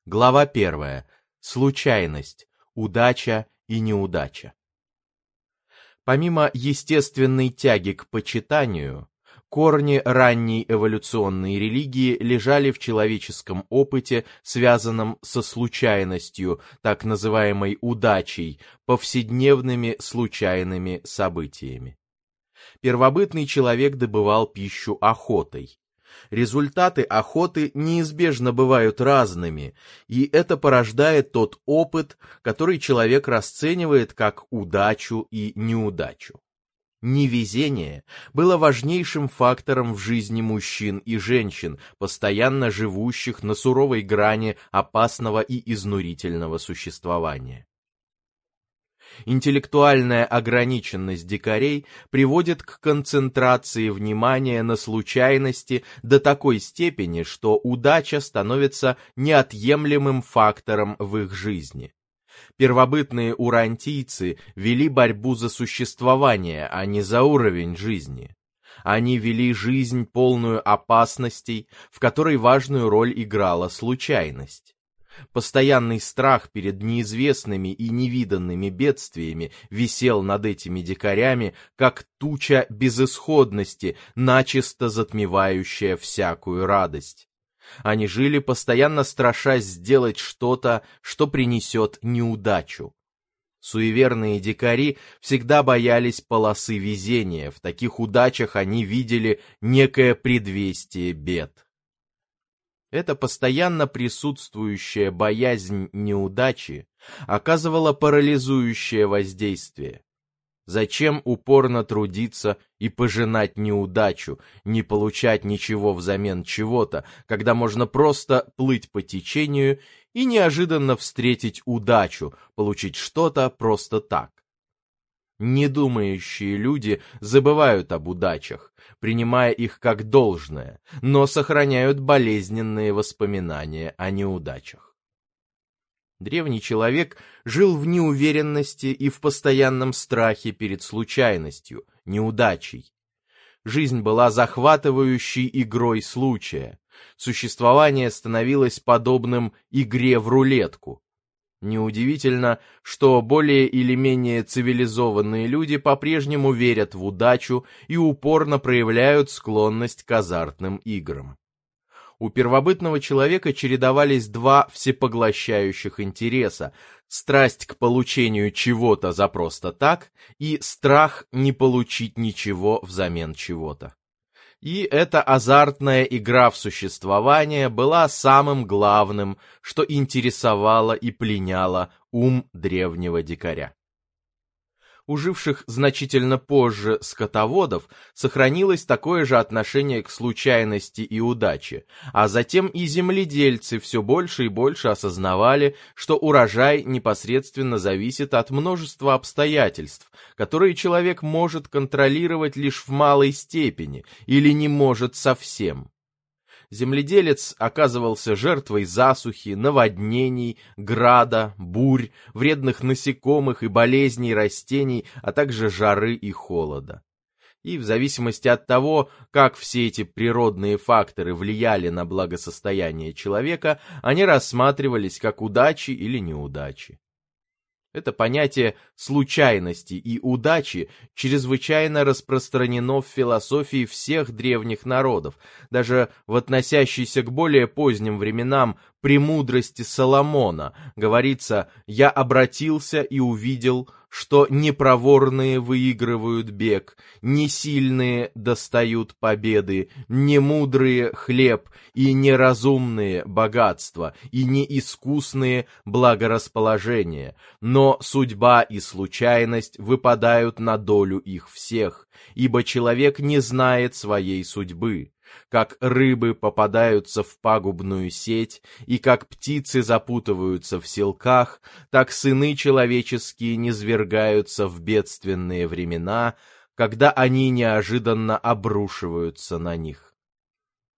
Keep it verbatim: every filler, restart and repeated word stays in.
Глава первая. Случайность, удача и неудача. Помимо естественной тяги к почитанию, корни ранней эволюционной религии лежали в человеческом опыте, связанном со случайностью, так называемой удачей, повседневными случайными событиями. Первобытный человек добывал пищу охотой. Результаты охоты неизбежно бывают разными, и это порождает тот опыт, который человек расценивает как удачу и неудачу. Невезение было важнейшим фактором в жизни мужчин и женщин, постоянно живущих на суровой грани опасного и изнурительного существования. Интеллектуальная ограниченность дикарей приводит к концентрации внимания на случайности до такой степени, что удача становится неотъемлемым фактором в их жизни. Первобытные урантийцы вели борьбу за существование, а не за уровень жизни. Они вели жизнь, полную опасностей, в которой важную роль играла случайность. Постоянный страх перед неизвестными и невиданными бедствиями висел над этими дикарями, как туча безысходности, начисто затмевающая всякую радость. Они жили, постоянно страшась сделать что-то, что принесет неудачу. Суеверные дикари всегда боялись полосы везения, в таких удачах они видели некое предвестие бед. Эта постоянно присутствующая боязнь неудачи оказывала парализующее воздействие. Зачем упорно трудиться и пожинать неудачу, не получать ничего взамен чего-то, когда можно просто плыть по течению и неожиданно встретить удачу, получить что-то просто так? Недумающие люди забывают об удачах, принимая их как должное, но сохраняют болезненные воспоминания о неудачах. Древний человек жил в неуверенности и в постоянном страхе перед случайностью, неудачей. Жизнь была захватывающей игрой случая. Существование становилось подобным игре в рулетку. Неудивительно, что более или менее цивилизованные люди по-прежнему верят в удачу и упорно проявляют склонность к азартным играм. У первобытного человека чередовались два всепоглощающих интереса: страсть к получению чего-то за просто так и страх не получить ничего взамен чего-то. И эта азартная игра в существование была самым главным, что интересовало и пленяло ум древнего дикаря. У живших значительно позже скотоводов сохранилось такое же отношение к случайности и удаче, а затем и земледельцы все больше и больше осознавали, что урожай непосредственно зависит от множества обстоятельств, которые человек может контролировать лишь в малой степени или не может совсем. Земледелец оказывался жертвой засухи, наводнений, града, бурь, вредных насекомых и болезней растений, а также жары и холода. И в зависимости от того, как все эти природные факторы влияли на благосостояние человека, они рассматривались как удачи или неудачи. Это понятие случайности и удачи чрезвычайно распространено в философии всех древних народов, даже в относящейся к более поздним временам премудрости Соломона говорится: «Я обратился и увидел, что непроворные выигрывают бег, несильные достают победы, немудрые хлеб, и неразумные богатство, и неискусные благорасположение, но судьба и случайность выпадают на долю их всех, ибо человек не знает своей судьбы. Как рыбы попадаются в пагубную сеть, и как птицы запутываются в селках, так сыны человеческие низвергаются в бедственные времена, когда они неожиданно обрушиваются на них».